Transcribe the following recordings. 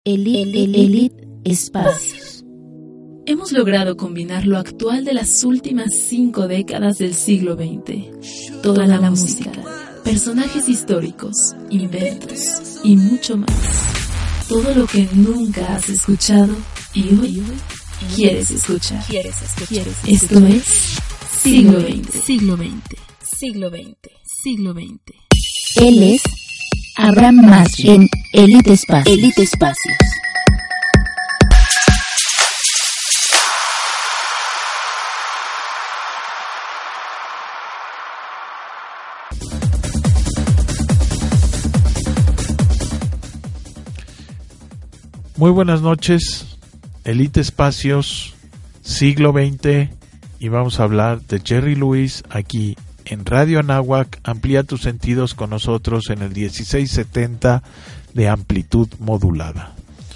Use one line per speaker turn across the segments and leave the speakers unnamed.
Elite Espacios.
Hemos logrado combinar lo actual de las últimas 5 décadas del siglo XX. Toda la música, personajes históricos, inventos y mucho más. Todo lo que nunca has escuchado y hoy quieres escuchar. Esto es Siglo XX.
Él es Abraham Masri en Elite Espacios.
Muy buenas noches, Elite Espacios, Siglo XX, y vamos a hablar de Jerry Lewis aquí en Radio Anáhuac. Amplía tus sentidos con nosotros en el 1670 de amplitud modulada.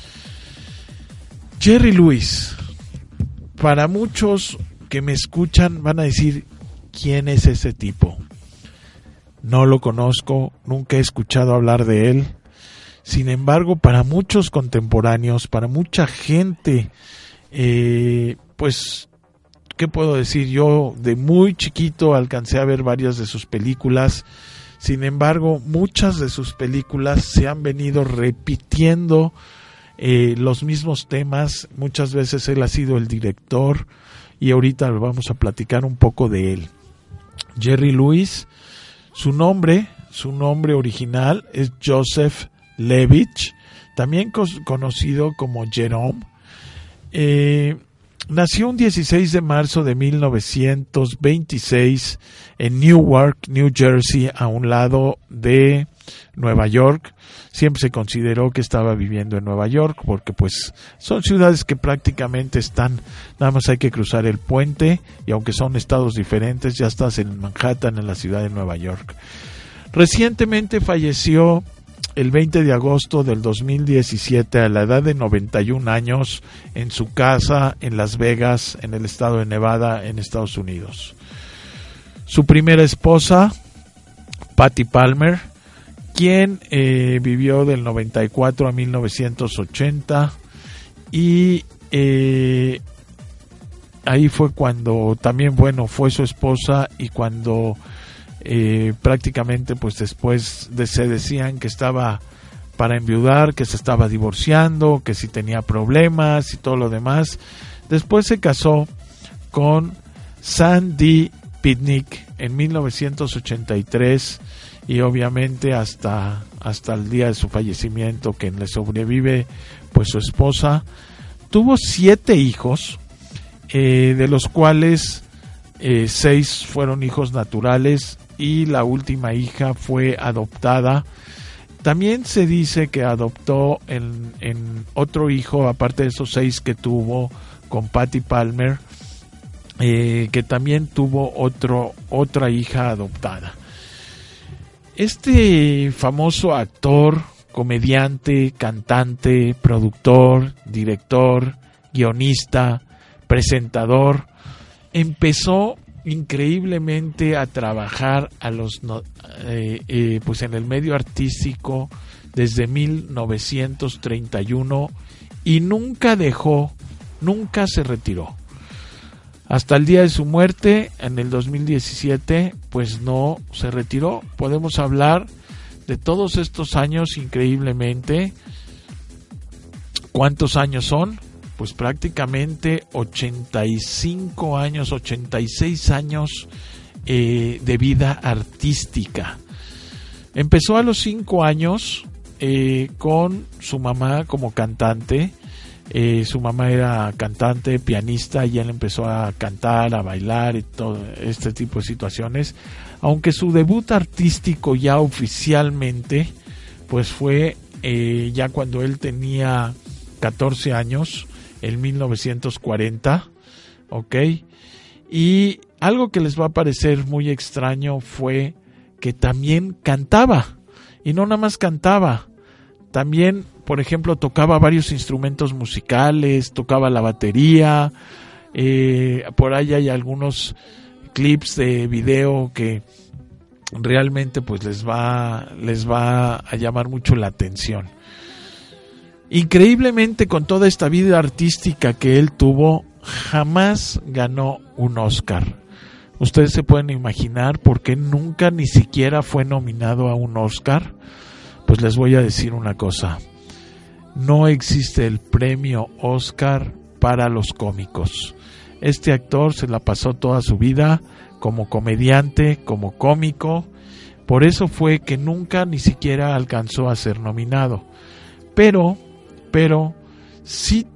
Jerry Lewis, para muchos que me escuchan van a decir, ¿quién es ese tipo? No lo conozco, nunca he escuchado hablar de él. Sin embargo, para muchos contemporáneos, para mucha gente, pues, ¿qué puedo decir? Yo de muy chiquito alcancé a ver varias de sus películas. Sin embargo, muchas de sus películas se han venido repitiendo los mismos temas. Muchas veces él ha sido el director y ahorita vamos a platicar un poco de él. Jerry Lewis, su nombre original es Joseph Levitch, también conocido como Jerome. Nació un 16 de marzo de 1926 en Newark, New Jersey, a un lado de Nueva York. Siempre se consideró que estaba viviendo en Nueva York porque pues son ciudades que prácticamente están, nada más hay que cruzar el puente y aunque son estados diferentes ya estás en Manhattan, en la ciudad de Nueva York. Recientemente falleció el 20 de agosto del 2017 a la edad de 91 años en su casa en Las Vegas, en el estado de Nevada, en Estados Unidos. Su primera esposa, Patty Palmer, quien vivió del 94 a 1980 y ahí fue cuando también, fue su esposa y cuando prácticamente pues después se decían que estaba para enviudar, que se estaba divorciando, que si tenía problemas y todo lo demás. Después se casó con Sandy Pitnick en 1983 y obviamente hasta el día de su fallecimiento, que le sobrevive pues su esposa. Tuvo 7 hijos, de los cuales 6 fueron hijos naturales y la última hija fue adoptada. También se dice que adoptó en otro hijo, aparte de esos 6 que tuvo con Patty Palmer, que también tuvo otra hija adoptada. Este famoso actor, comediante, cantante, productor, director, guionista, presentador, empezó increíblemente a trabajar pues en el medio artístico desde 1931 y nunca se retiró. Hasta el día de su muerte, en el 2017, pues no se retiró. Podemos hablar de todos estos años increíblemente. ¿Cuántos años son? Pues prácticamente 85 años, 86 años de vida artística. Empezó a los 5 años con su mamá como cantante. Su mamá era cantante, pianista, y él empezó a cantar, a bailar y todo este tipo de situaciones. Aunque su debut artístico ya oficialmente pues fue ya cuando él tenía 14 años, en 1940, ¿ok? Y algo que les va a parecer muy extraño fue que también cantaba, y no nada más cantaba, también, por ejemplo, tocaba varios instrumentos musicales, tocaba la batería, por ahí hay algunos clips de video que realmente pues les va a llamar mucho la atención. Increíblemente, con toda esta vida artística que él tuvo, jamás ganó un Oscar. Ustedes se pueden imaginar por qué nunca ni siquiera fue nominado a un Oscar. Pues les voy a decir una cosa: no existe el premio Oscar para los cómicos. Este actor se la pasó toda su vida como comediante, como cómico. Por eso fue que nunca ni siquiera alcanzó a ser nominado. Pero sí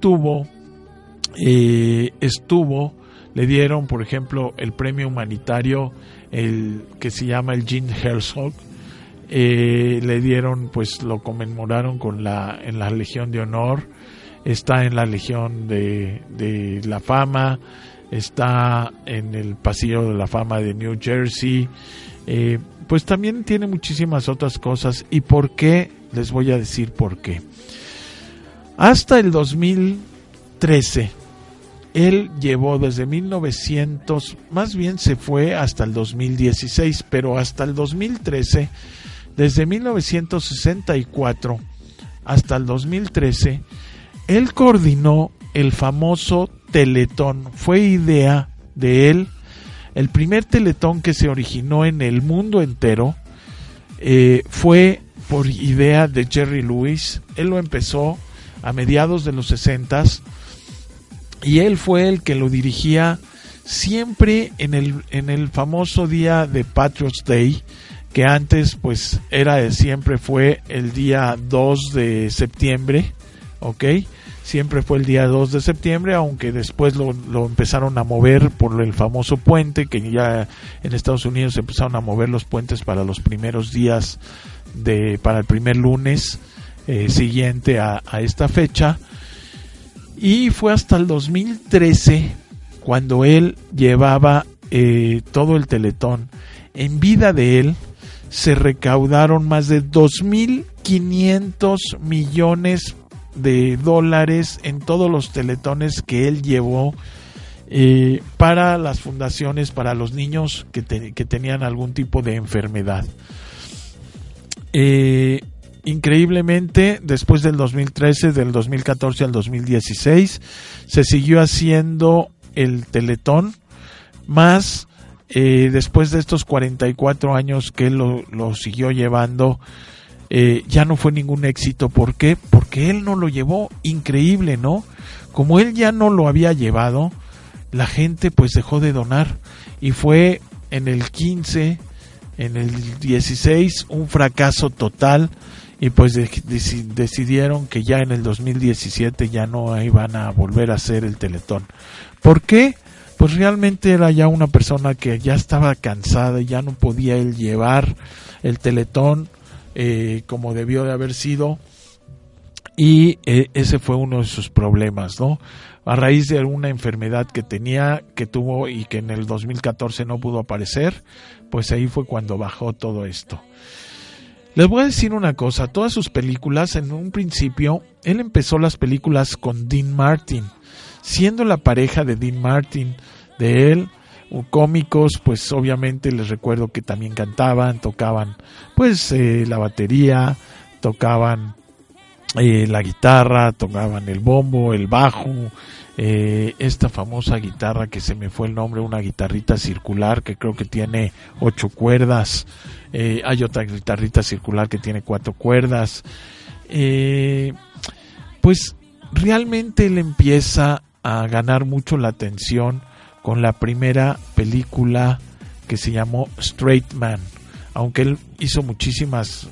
le dieron, por ejemplo, el premio humanitario, el que se llama el Jean Herzog. Le dieron, pues lo conmemoraron en la Legión de Honor. Está en la Legión de la Fama, está en el Pasillo de la Fama de New Jersey. Pues también tiene muchísimas otras cosas. ¿Y por qué? Les voy a decir por qué. Hasta el 2013, él llevó desde 1900, más bien se fue hasta el 2016, pero hasta el 2013, desde 1964 hasta el 2013, él coordinó el famoso Teletón. Fue idea de él. El primer Teletón que se originó en el mundo entero fue por idea de Jerry Lewis. Él lo empezó a mediados de los 60s y él fue el que lo dirigía siempre en el famoso día de Patriots Day, que antes pues siempre fue el día 2 de septiembre, ¿ok? Siempre fue el día 2 de septiembre, aunque después lo empezaron a mover por el famoso puente, que ya en Estados Unidos empezaron a mover los puentes para los primeros días, para el primer lunes siguiente a esta fecha. Y fue hasta el 2013 cuando él llevaba todo el Teletón. En vida de él se recaudaron más de 2.500 millones de dólares en todos los teletones que él llevó para las fundaciones, para los niños que tenían algún tipo de enfermedad. Increíblemente, después del 2013, del 2014 al 2016, se siguió haciendo el Teletón, más después de estos 44 años que él lo siguió llevando, ya no fue ningún éxito. ¿Por qué? Porque él no lo llevó. Increíble, ¿no? Como él ya no lo había llevado, la gente pues dejó de donar, y fue en el 15, en el 16 un fracaso total, y pues decidieron que ya en el 2017 ya no iban a volver a hacer el Teletón. ¿Por qué? Pues realmente era ya una persona que ya estaba cansada y ya no podía él llevar el Teletón como debió de haber sido, y ese fue uno de sus problemas, ¿no? A raíz de alguna enfermedad que tuvo y que en el 2014 no pudo aparecer, pues ahí fue cuando bajó todo esto. Les voy a decir una cosa: todas sus películas, en un principio, él empezó las películas con Dean Martin, siendo la pareja de Dean Martin, de él, cómicos. Pues obviamente les recuerdo que también tocaban pues la batería, tocaban la guitarra, tocaban el bombo, el bajo, esta famosa guitarra que se me fue el nombre, una guitarrita circular que creo que tiene 8 cuerdas, hay otra guitarrita circular que tiene 4 cuerdas. Pues realmente él empieza a ganar mucho la atención con la primera película que se llamó Straight Man, aunque él hizo muchísimas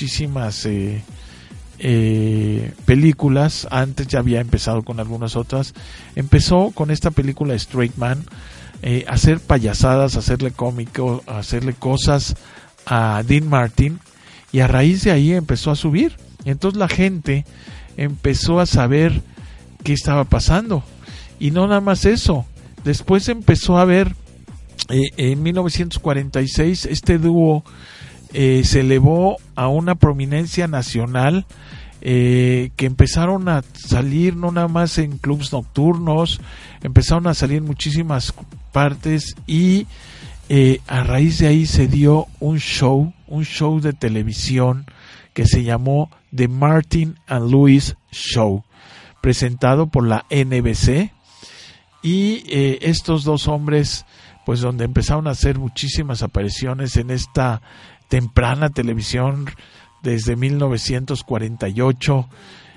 películas. Antes ya había empezado con algunas otras. Empezó con esta película Straight Man, hacer payasadas, hacerle cómico, hacerle cosas a Dean Martin, y a raíz de ahí empezó a subir. Y entonces la gente empezó a saber qué estaba pasando, y no nada más eso. Después empezó a ver, en 1946 este dúo se elevó a una prominencia nacional, que empezaron a salir no nada más en clubs nocturnos, empezaron a salir en muchísimas partes, y a raíz de ahí se dio un show de televisión que se llamó The Martin and Lewis Show, presentado por la NBC. Y estos dos hombres, pues donde empezaron a hacer muchísimas apariciones en esta temprana televisión desde 1948,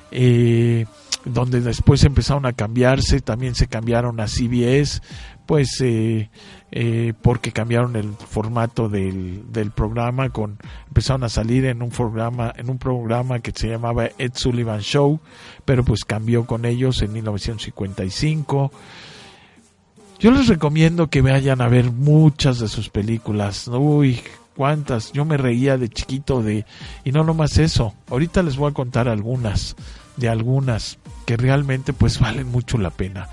donde después empezaron a cambiarse, también se cambiaron a CBS, pues porque cambiaron el formato del programa, empezaron a salir en un programa que se llamaba Ed Sullivan Show, pero pues cambió con ellos en 1955. Yo les recomiendo que vayan a ver muchas de sus películas. Uy, cuántas, yo me reía de chiquito y no nomás eso. Ahorita les voy a contar algunas que realmente pues valen mucho la pena.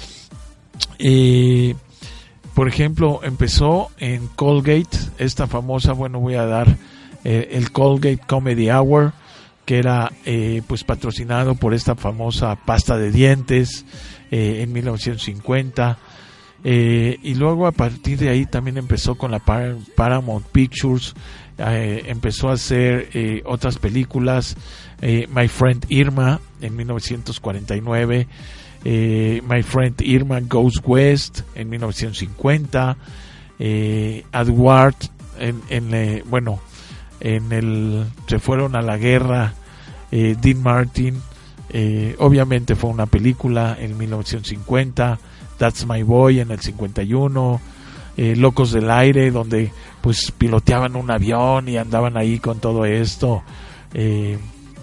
Por ejemplo, empezó en Colgate, esta famosa, voy a dar el Colgate Comedy Hour, que era pues patrocinado por esta famosa pasta de dientes en 1950. Y luego a partir de ahí también empezó con la Paramount Pictures, empezó a hacer otras películas, My Friend Irma en 1949, My Friend Irma Goes West en 1950, Edward se fueron a la guerra, Dean Martin, obviamente fue una película en 1950, That's My Boy en el 51, Locos del Aire, donde pues piloteaban un avión y andaban ahí con todo esto, en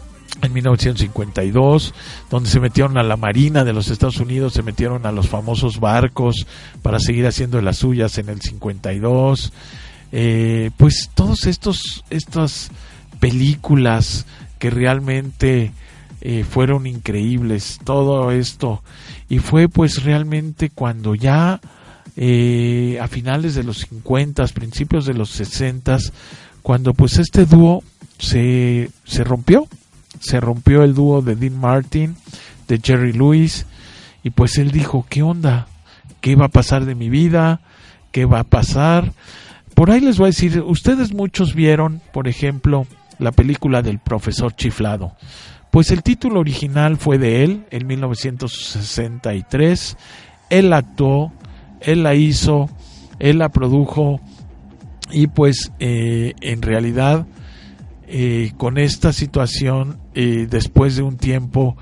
1952, donde se metieron a la Marina de los Estados Unidos, se metieron a los famosos barcos para seguir haciendo las suyas en el 52, pues todos estas películas que realmente fueron increíbles, todo esto. Y fue pues realmente cuando ya a finales de los 50, principios de los 60, cuando pues este dúo se rompió el dúo de Dean Martin, de Jerry Lewis, y pues él dijo, ¿qué onda? ¿Qué va a pasar de mi vida? ¿Qué va a pasar? Por ahí les voy a decir, ustedes muchos vieron, por ejemplo, la película del profesor chiflado. Pues el título original fue de él, en 1963. Él actuó, él la hizo, él la produjo, y pues en realidad con esta situación, después de un tiempo,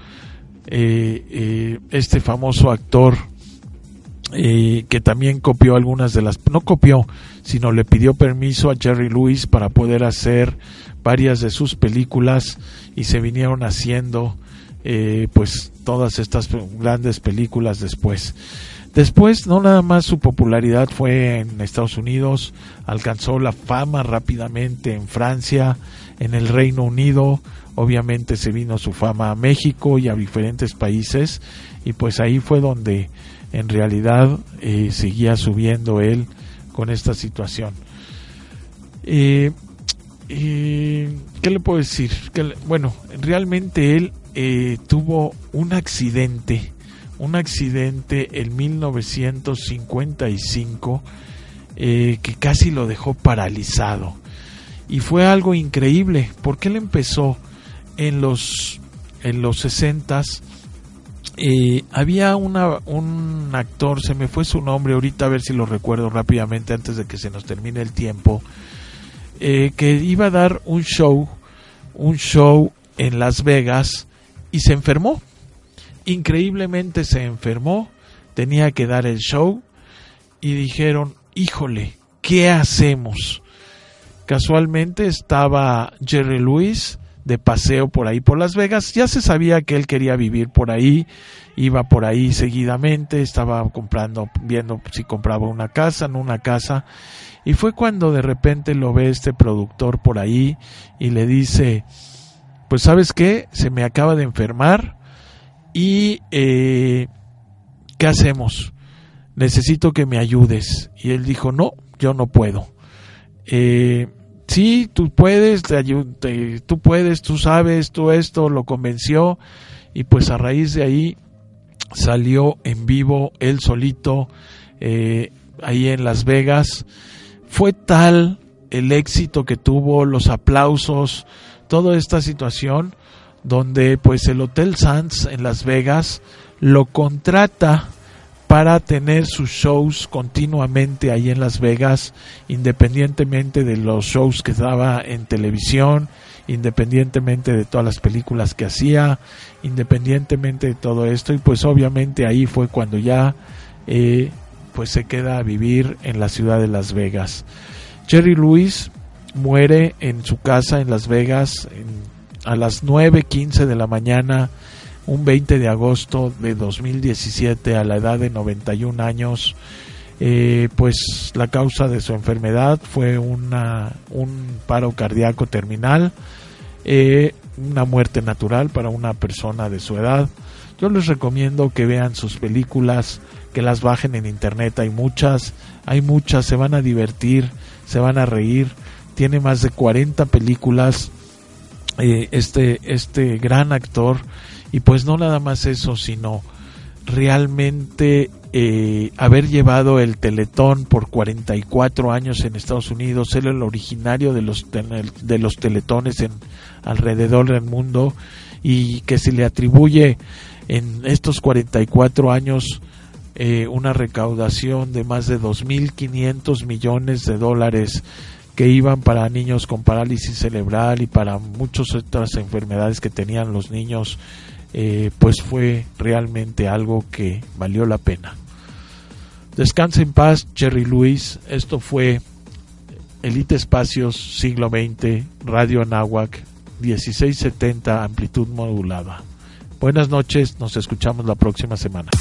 este famoso actor, que también copió algunas de no copió, sino le pidió permiso a Jerry Lewis para poder hacer varias de sus películas, y se vinieron haciendo pues todas estas grandes películas después. No nada más su popularidad fue en Estados Unidos, alcanzó la fama rápidamente en Francia, en el Reino Unido, obviamente se vino su fama a México y a diferentes países, y pues ahí fue donde en realidad seguía subiendo él con esta situación. ¿Qué le puedo decir? Realmente él tuvo un accidente en 1955 que casi lo dejó paralizado, y fue algo increíble porque él empezó en los 60s. Había un actor, se me fue su nombre ahorita, a ver si lo recuerdo rápidamente antes de que se nos termine el tiempo, que iba a dar un show en Las Vegas y se enfermó. Increíblemente se enfermó, tenía que dar el show y dijeron, híjole, ¿qué hacemos? Casualmente estaba Jerry Lewis de paseo por ahí por Las Vegas, ya se sabía que él quería vivir por ahí, iba por ahí seguidamente, estaba viendo si compraba una casa, no una casa, y fue cuando de repente lo ve este productor por ahí y le dice, pues ¿sabes qué? Se me acaba de enfermar y ¿qué hacemos? Necesito que me ayudes. Y él dijo, no, yo no puedo. Sí, tú puedes, tú puedes, tú sabes, tú esto, lo convenció, y pues a raíz de ahí salió en vivo él solito ahí en Las Vegas. Fue tal el éxito que tuvo, los aplausos, toda esta situación donde pues el Hotel Sands en Las Vegas lo contrata para tener sus shows continuamente ahí en Las Vegas, independientemente de los shows que daba en televisión, independientemente de todas las películas que hacía, independientemente de todo esto. Y pues obviamente ahí fue cuando ya pues se queda a vivir en la ciudad de Las Vegas. Jerry Lewis muere en su casa en Las Vegas a las 9:15 de la mañana, un 20 de agosto de 2017, a la edad de 91 años. Pues la causa de su enfermedad fue un paro cardíaco terminal, una muerte natural para una persona de su edad. Yo les recomiendo que vean sus películas, que las bajen en internet, hay muchas, se van a divertir, se van a reír. Tiene más de 40 películas este gran actor. Y pues no nada más eso, sino realmente haber llevado el Teletón por 44 años en Estados Unidos, ser el originario de los teletones alrededor del mundo, y que se le atribuye en estos 44 años una recaudación de más de $2.500 millones que iban para niños con parálisis cerebral y para muchas otras enfermedades que tenían los niños. Pues fue realmente algo que valió la pena. Descanse en paz, Jerry Lewis. Esto fue Elite Espacios, siglo XX, Radio Anáhuac, 1670, amplitud modulada. Buenas noches, nos escuchamos la próxima semana.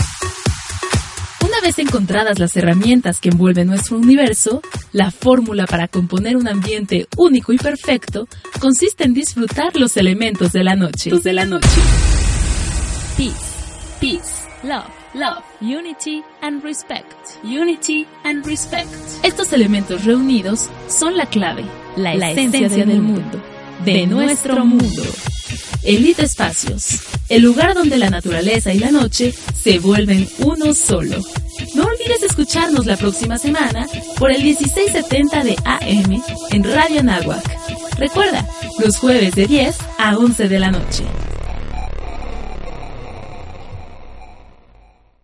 Una vez encontradas las herramientas que envuelven nuestro universo, la fórmula para componer un ambiente único y perfecto consiste en disfrutar los elementos de la noche. Peace, peace, love, love, unity and respect, unity and respect. Estos elementos reunidos son la clave, la esencia del mundo, de nuestro mundo. Elite Espacios, el lugar donde la naturaleza y la noche se vuelven uno solo. No olvides escucharnos la próxima semana por el 1670 de AM en Radio Anáhuac. Recuerda, los jueves de 10 a 11 de la noche.